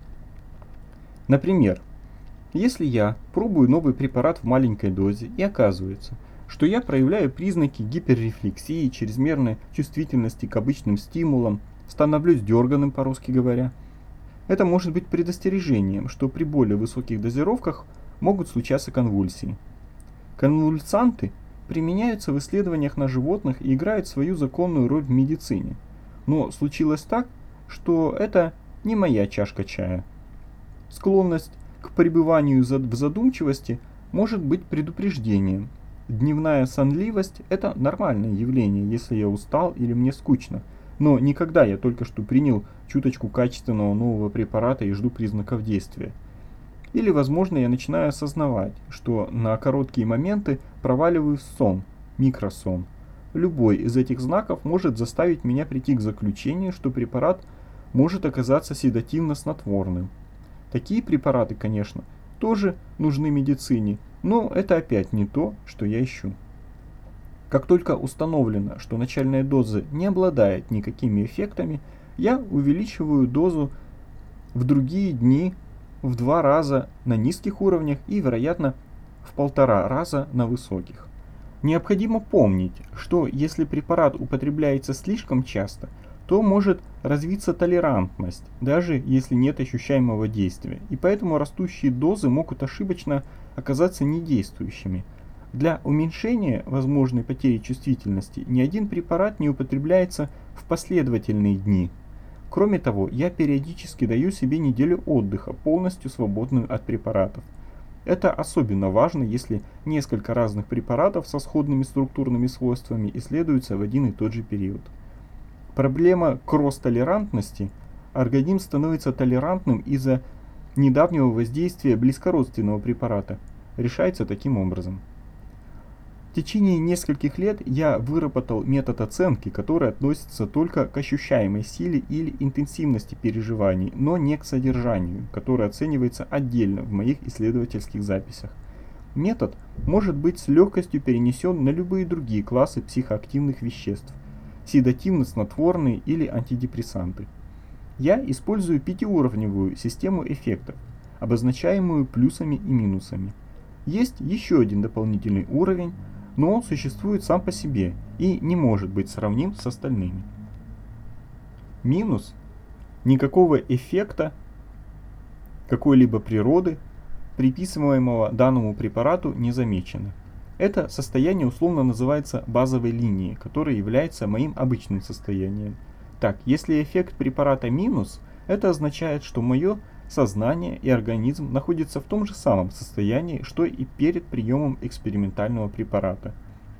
Например, если я пробую новый препарат в маленькой дозе и оказывается, что я проявляю признаки гиперрефлексии, чрезмерной чувствительности к обычным стимулам, становлюсь дерганым, по-русски говоря, это может быть предостережением, что при более высоких дозировках могут случаться конвульсии. Конвульсанты применяются в исследованиях на животных и играют свою законную роль в медицине. Но случилось так, что это не моя чашка чая. Склонность к пребыванию в задумчивости может быть предупреждением. Дневная сонливость – это нормальное явление, если я устал или мне скучно. Но никогда я только что принял чуточку качественного нового препарата и жду признаков действия. Или, возможно, я начинаю осознавать, что на короткие моменты проваливаю в сон, микросон. Любой из этих знаков может заставить меня прийти к заключению, что препарат может оказаться седативно-снотворным. Такие препараты, конечно, тоже нужны медицине, но это опять не то, что я ищу. Как только установлено, что начальная доза не обладает никакими эффектами, я увеличиваю дозу в другие дни в два раза на низких уровнях и, вероятно, в полтора раза на высоких. Необходимо помнить, что если препарат употребляется слишком часто, то может развиться толерантность, даже если нет ощущаемого действия, и поэтому растущие дозы могут ошибочно оказаться недействующими. Для уменьшения возможной потери чувствительности ни один препарат не употребляется в последовательные дни. Кроме того, я периодически даю себе неделю отдыха, полностью свободную от препаратов. Это особенно важно, если несколько разных препаратов со сходными структурными свойствами исследуются в один и тот же период. Проблема кросс-толерантности. Организм становится толерантным из-за недавнего воздействия близкородственного препарата. Решается таким образом. В течение нескольких лет я выработал метод оценки, который относится только к ощущаемой силе или интенсивности переживаний, но не к содержанию, которое оценивается отдельно в моих исследовательских записях. Метод может быть с легкостью перенесен на любые другие классы психоактивных веществ, седативно-снотворные или антидепрессанты. Я использую пятиуровневую систему эффектов, обозначаемую плюсами и минусами. Есть еще один дополнительный уровень, но он существует сам по себе и не может быть сравним с остальными. Минус – никакого эффекта какой-либо природы, приписываемого данному препарату, не замечено. Это состояние условно называется базовой линией, которая является моим обычным состоянием. Так, если эффект препарата минус, это означает, что мое сознание и организм находятся в том же самом состоянии, что и перед приемом экспериментального препарата.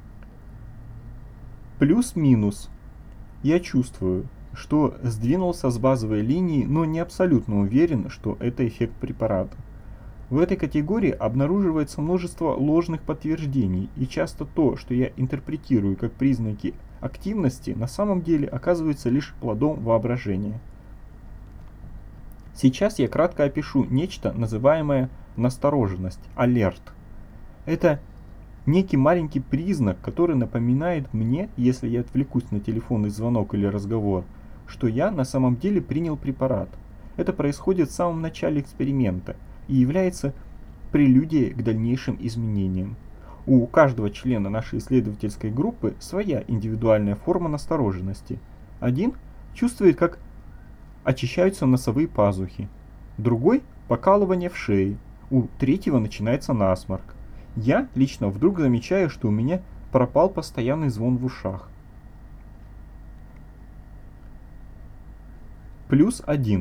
Плюс-минус. Я чувствую, что сдвинулся с базовой линии, но не абсолютно уверен, что это эффект препарата. В этой категории обнаруживается множество ложных подтверждений, и часто то, что я интерпретирую как признаки активности, на самом деле оказывается лишь плодом воображения. Сейчас я кратко опишу нечто, называемое настороженность, алерт. Это некий маленький признак, который напоминает мне, если я отвлекусь на телефонный звонок или разговор, что я на самом деле принял препарат. Это происходит в самом начале эксперимента и является прелюдией к дальнейшим изменениям. У каждого члена нашей исследовательской группы своя индивидуальная форма настороженности. Один чувствует, как очищаются носовые пазухи, другой – покалывание в шее, у третьего начинается насморк. Я лично вдруг замечаю, что у меня пропал постоянный звон в ушах. Плюс один.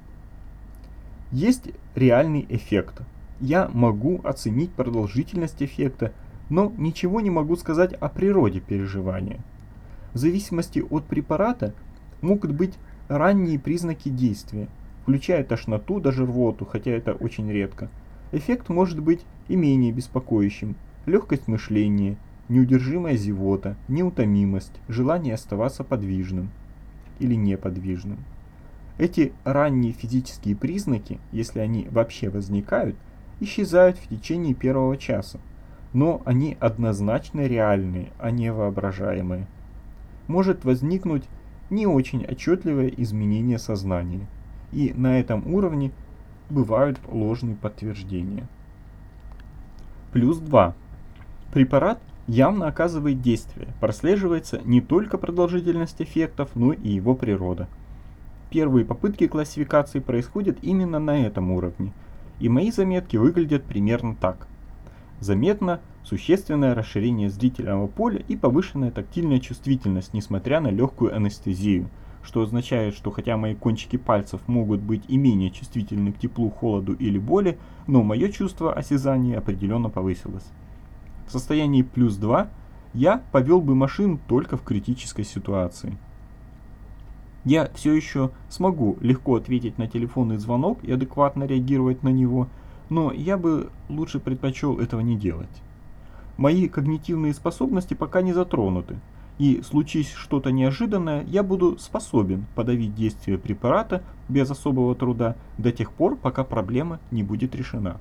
Есть реальный эффект. Я могу оценить продолжительность эффекта, но ничего не могу сказать о природе переживания. В зависимости от препарата могут быть ранние признаки действия, включая тошноту, даже рвоту, хотя это очень редко. Эффект может быть и менее беспокоящим: легкость мышления, неудержимая зевота, неутомимость, желание оставаться подвижным или неподвижным. Эти ранние физические признаки, если они вообще возникают, исчезают в течение первого часа, но они однозначно реальные, а не воображаемые. Может возникнуть не очень отчетливое изменение сознания, и на этом уровне бывают ложные подтверждения. Плюс два. Препарат явно оказывает действие, прослеживается не только продолжительность эффектов, но и его природа. Первые попытки классификации происходят именно на этом уровне, и мои заметки выглядят примерно так. Заметно существенное расширение зрительного поля и повышенная тактильная чувствительность, несмотря на легкую анестезию, что означает, что хотя мои кончики пальцев могут быть и менее чувствительны к теплу, холоду или боли, но мое чувство осязания определенно повысилось. В состоянии плюс два я повел бы машину только в критической ситуации. Я все еще смогу легко ответить на телефонный звонок и адекватно реагировать на него, но я бы лучше предпочел этого не делать. Мои когнитивные способности пока не затронуты, и случись что-то неожиданное, я буду способен подавить действие препарата без особого труда до тех пор, пока проблема не будет решена.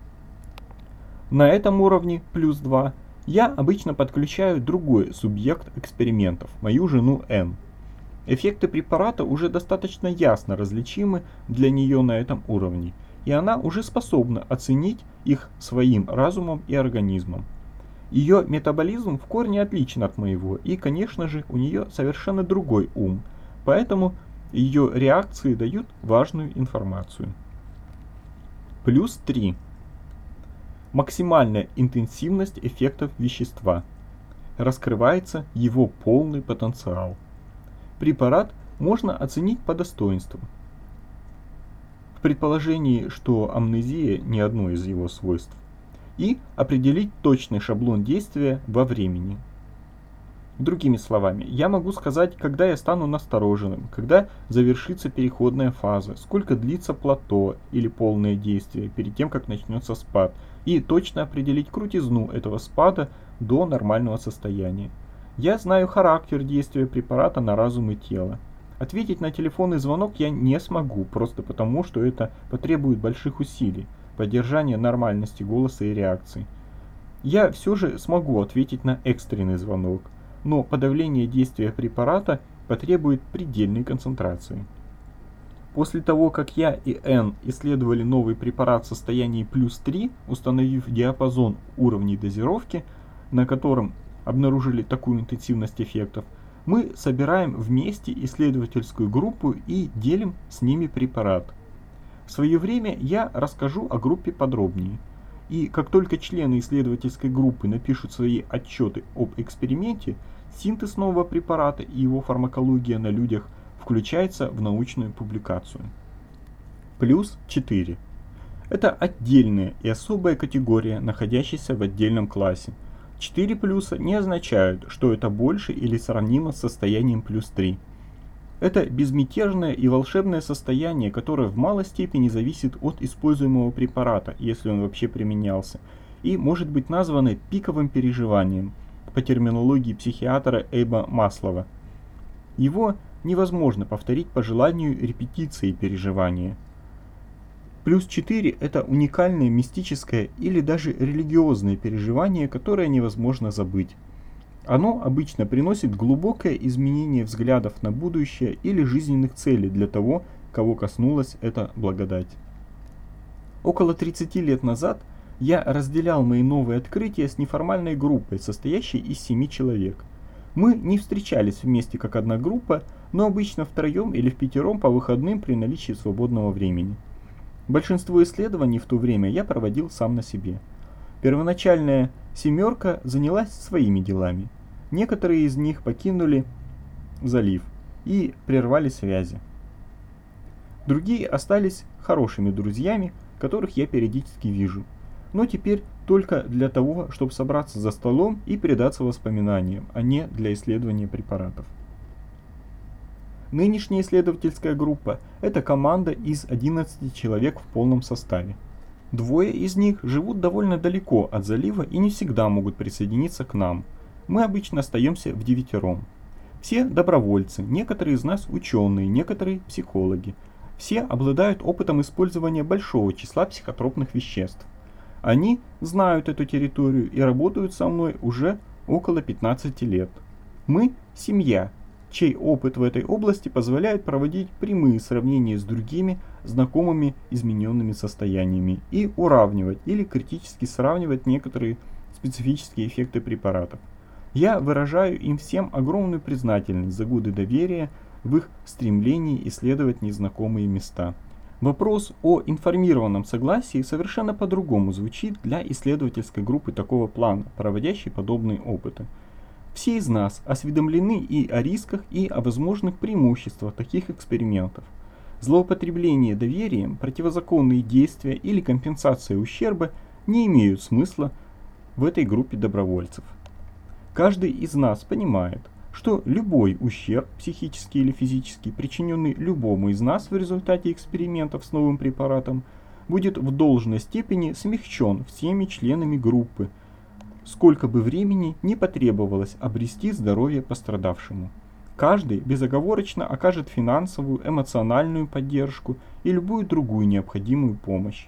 На этом уровне плюс два я обычно подключаю другой субъект экспериментов, мою жену Н. Эффекты препарата уже достаточно ясно различимы для нее на этом уровне, и она уже способна оценить их своим разумом и организмом. Ее метаболизм в корне отличен от моего, и, конечно же, у нее совершенно другой ум, поэтому ее реакции дают важную информацию. Плюс три. Максимальная интенсивность эффектов вещества. Раскрывается его полный потенциал. Препарат можно оценить по достоинству. В предположении, что амнезия не одно из его свойств, и определить точный шаблон действия во времени. Другими словами, я могу сказать, когда я стану настороженным, когда завершится переходная фаза, сколько длится плато или полное действие перед тем, как начнется спад, и точно определить крутизну этого спада до нормального состояния. Я знаю характер действия препарата на разум и тело. Ответить на телефонный звонок я не смогу, просто потому, что это потребует больших усилий, поддержания нормальности голоса и реакции. Я все же смогу ответить на экстренный звонок, но подавление действия препарата потребует предельной концентрации. После того, как я и Н исследовали новый препарат в состоянии плюс три, установив диапазон уровней дозировки, на котором обнаружили такую интенсивность эффектов, мы собираем вместе исследовательскую группу и делим с ними препарат. В свое время я расскажу о группе подробнее, и как только члены исследовательской группы напишут свои отчеты об эксперименте, синтез нового препарата и его фармакология на людях включается в научную публикацию. Плюс четыре. Это отдельная и особая категория, находящаяся в отдельном классе. четыре плюса не означают, что это больше или сравнимо с состоянием плюс три. Это безмятежное и волшебное состояние, которое в малой степени зависит от используемого препарата, если он вообще применялся, и может быть названо пиковым переживанием, по терминологии психиатра Эйба Маслова. Его невозможно повторить по желанию репетиции переживания. Плюс четыре – это уникальное мистическое или даже религиозное переживание, которое невозможно забыть. Оно обычно приносит глубокое изменение взглядов на будущее или жизненных целей для того, кого коснулась эта благодать. Около тридцати лет назад я разделял мои новые открытия с неформальной группой, состоящей из семи человек. Мы не встречались вместе как одна группа, но обычно втроем или впятером по выходным при наличии свободного времени. Большинство исследований в то время я проводил сам на себе. Первоначальная семерка занялась своими делами. Некоторые из них покинули залив и прервали связи. Другие остались хорошими друзьями, которых я периодически вижу, но теперь только для того, чтобы собраться за столом и предаться воспоминаниям, а не для исследования препаратов. Нынешняя исследовательская группа – это команда из одиннадцати человек в полном составе. Двое из них живут довольно далеко от залива и не всегда могут присоединиться к нам. Мы обычно остаемся в девятером. Все добровольцы, некоторые из нас ученые, некоторые психологи. Все обладают опытом использования большого числа психотропных веществ. Они знают эту территорию и работают со мной уже около пятнадцати лет. Мы – семья, чей опыт в этой области позволяет проводить прямые сравнения с другими знакомыми измененными состояниями и уравнивать или критически сравнивать некоторые специфические эффекты препаратов. Я выражаю им всем огромную признательность за годы доверия в их стремлении исследовать незнакомые места. Вопрос о информированном согласии совершенно по-другому звучит для исследовательской группы такого плана, проводящей подобные опыты. Все из нас осведомлены и о рисках, и о возможных преимуществах таких экспериментов. Злоупотребление доверием, противозаконные действия или компенсация ущерба не имеют смысла в этой группе добровольцев. Каждый из нас понимает, что любой ущерб, психический или физический, причиненный любому из нас в результате экспериментов с новым препаратом, будет в должной степени смягчен всеми членами группы, сколько бы времени не потребовалось обрести здоровье пострадавшему. Каждый безоговорочно окажет финансовую, эмоциональную поддержку и любую другую необходимую помощь.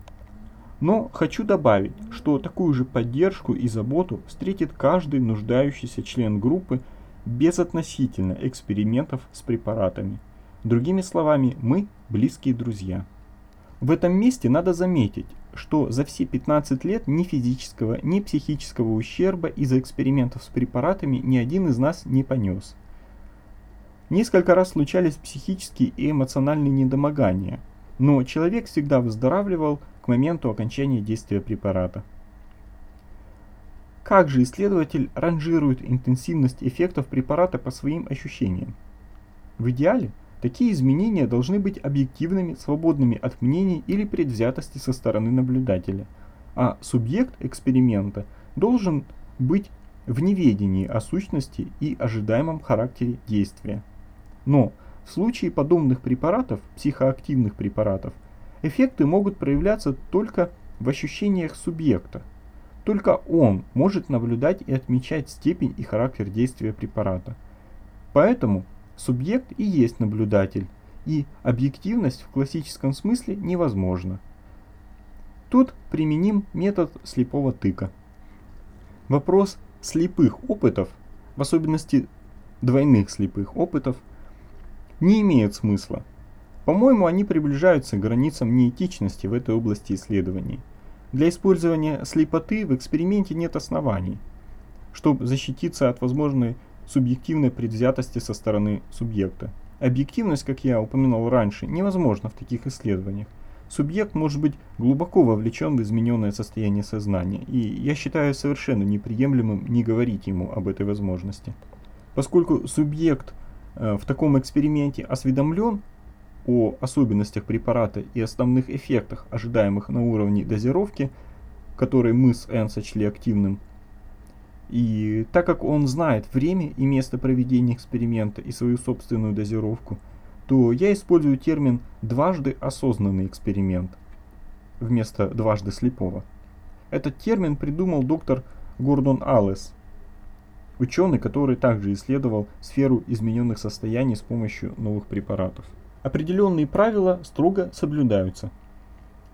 Но хочу добавить, что такую же поддержку и заботу встретит каждый нуждающийся член группы безотносительно экспериментов с препаратами. Другими словами, мы близкие друзья. В этом месте надо заметить, что за все пятнадцать лет ни физического, ни психического ущерба из-за экспериментов с препаратами ни один из нас не понес. Несколько раз случались психические и эмоциональные недомогания, но человек всегда выздоравливал к моменту окончания действия препарата. Как же исследователь ранжирует интенсивность эффектов препарата по своим ощущениям? В идеале, такие изменения должны быть объективными, свободными от мнений или предвзятости со стороны наблюдателя, а субъект эксперимента должен быть в неведении о сущности и ожидаемом характере действия. Но в случае подобных препаратов, психоактивных препаратов, эффекты могут проявляться только в ощущениях субъекта. Только он может наблюдать и отмечать степень и характер действия препарата. Поэтому субъект и есть наблюдатель, и объективность в классическом смысле невозможна. Тут применим метод слепого тыка. Вопрос слепых опытов, в особенности двойных слепых опытов, не имеет смысла. По-моему, они приближаются к границам неэтичности в этой области исследований. Для использования слепоты в эксперименте нет оснований, чтобы защититься от возможной субъективной предвзятости со стороны субъекта. Объективность, как я упоминал раньше, невозможна в таких исследованиях. Субъект может быть глубоко вовлечен в измененное состояние сознания, и я считаю совершенно неприемлемым не говорить ему об этой возможности. Поскольку субъект э, в таком эксперименте осведомлен о особенностях препарата и основных эффектах, ожидаемых на уровне дозировки, который мы с Н сочли активным, и так как он знает время и место проведения эксперимента и свою собственную дозировку, то я использую термин «дважды осознанный эксперимент» вместо «дважды слепого». Этот термин придумал доктор Гордон Аллес, ученый, который также исследовал сферу измененных состояний с помощью новых препаратов. Определенные правила строго соблюдаются.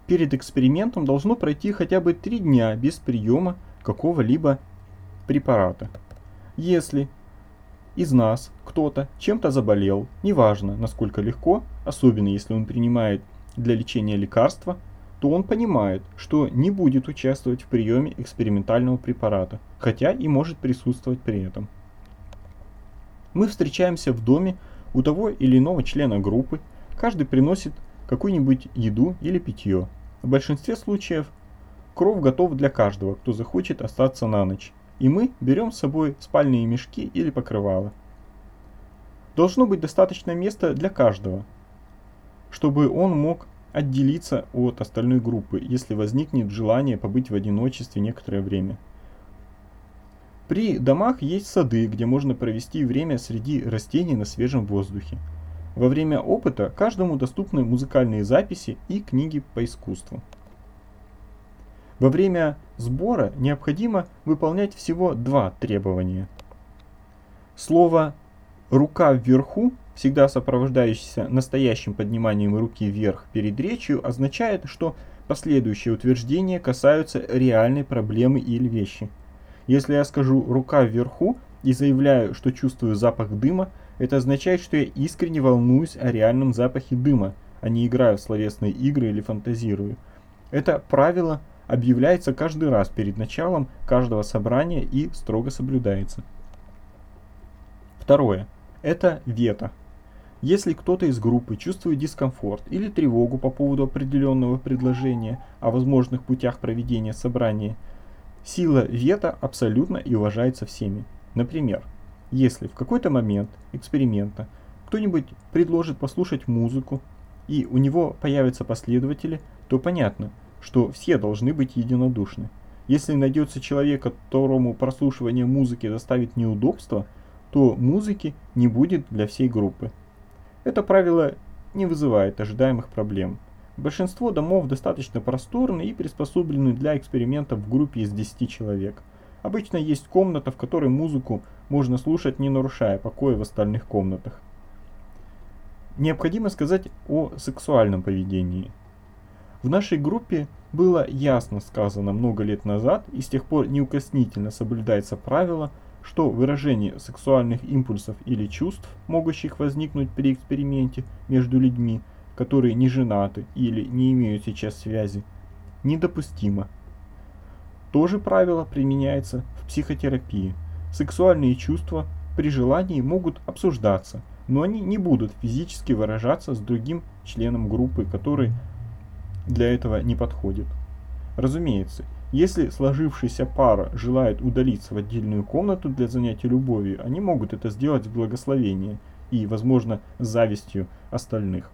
перед экспериментом должно пройти хотя бы три дня без приема какого-либо препарата. Если из нас кто-то чем-то заболел, неважно насколько легко, особенно если он принимает для лечения лекарства, то он понимает, что не будет участвовать в приеме экспериментального препарата, хотя и может присутствовать при этом. Мы встречаемся в доме у того или иного члена группы, каждый приносит какую-нибудь еду или питье. В большинстве случаев кров готов для каждого, кто захочет остаться на ночь, и мы берем с собой спальные мешки или покрывала. Должно быть достаточно места для каждого, чтобы он мог отделиться от остальной группы, если возникнет желание побыть в одиночестве некоторое время. При домах есть сады, где можно провести время среди растений на свежем воздухе. Во время опыта каждому доступны музыкальные записи и книги по искусству. Во время сбора необходимо выполнять всего два требования. Слово «рука вверху», всегда сопровождающееся настоящим подниманием руки вверх перед речью, означает, что последующие утверждения касаются реальной проблемы или вещи. Если я скажу «рука вверху» и заявляю, что чувствую запах дыма, это означает, что я искренне волнуюсь о реальном запахе дыма, а не играю в словесные игры или фантазирую. Это правило объявляется каждый раз перед началом каждого собрания и строго соблюдается. Второе. Это вето. Если кто-то из группы чувствует дискомфорт или тревогу по поводу определенного предложения о возможных путях проведения собрания, сила вето абсолютно и уважается всеми. Например, если в какой-то момент эксперимента кто-нибудь предложит послушать музыку, и у него появятся последователи, то понятно, что все должны быть единодушны. Если найдется человек, которому прослушивание музыки доставит неудобства, то музыки не будет для всей группы. Это правило не вызывает ожидаемых проблем. Большинство домов достаточно просторны и приспособлены для экспериментов в группе из десяти человек. Обычно есть комната, в которой музыку можно слушать, не нарушая покоя в остальных комнатах. Необходимо сказать о сексуальном поведении. В нашей группе было ясно сказано много лет назад, и с тех пор неукоснительно соблюдается правило, что выражение сексуальных импульсов или чувств, могущих возникнуть при эксперименте между людьми, которые не женаты или не имеют сейчас связи, недопустимо. То же правило применяется в психотерапии. Сексуальные чувства при желании могут обсуждаться, но они не будут физически выражаться с другим членом группы, который для этого не подходит. Разумеется, если сложившаяся пара желает удалиться в отдельную комнату для занятия любовью, они могут это сделать с благословения и, возможно, с завистью остальных.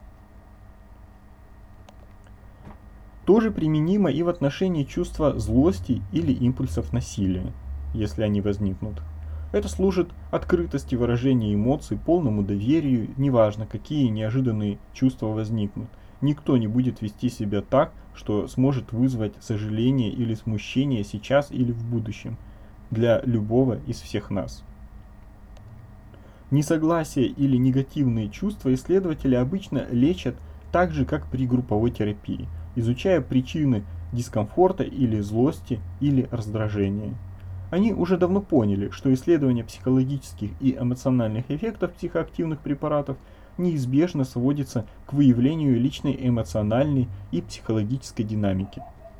Тоже применимо и в отношении чувства злости или импульсов насилия, если они возникнут. Это служит открытости выражения эмоций, полному доверию, неважно, какие неожиданные чувства возникнут. Никто не будет вести себя так, что сможет вызвать сожаление или смущение сейчас или в будущем для любого из всех нас. Несогласие или негативные чувства исследователи обычно лечат так же, как при групповой терапии, изучая причины дискомфорта или злости или раздражения. Они уже давно поняли, что исследование психологических и эмоциональных эффектов психоактивных препаратов неизбежно сводится к выявлению личной эмоциональной и психологической динамики.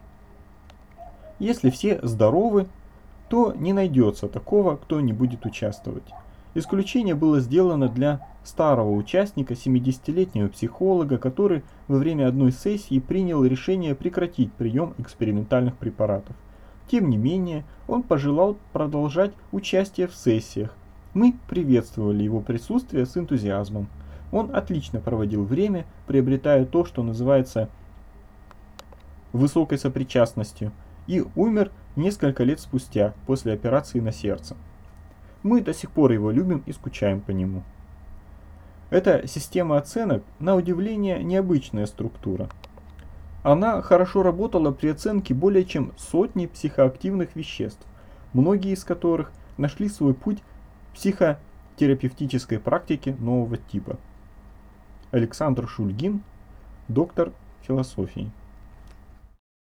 Если все здоровы, то не найдется такого, кто не будет участвовать. Исключение было сделано для старого участника, семидесятилетнего психолога, который во время одной сессии принял решение прекратить прием экспериментальных препаратов. Тем не менее, он пожелал продолжать участие в сессиях. Мы приветствовали его присутствие с энтузиазмом. Он отлично проводил время, приобретая то, что называется высокой сопричастностью, и умер несколько лет спустя, после операции на сердце. Мы до сих пор его любим и скучаем по нему. Эта система оценок, на удивление, необычная структура. Она хорошо работала при оценке более чем сотни психоактивных веществ, многие из которых нашли свой путь в психотерапевтической практике нового типа. Александр Шульгин, доктор философии.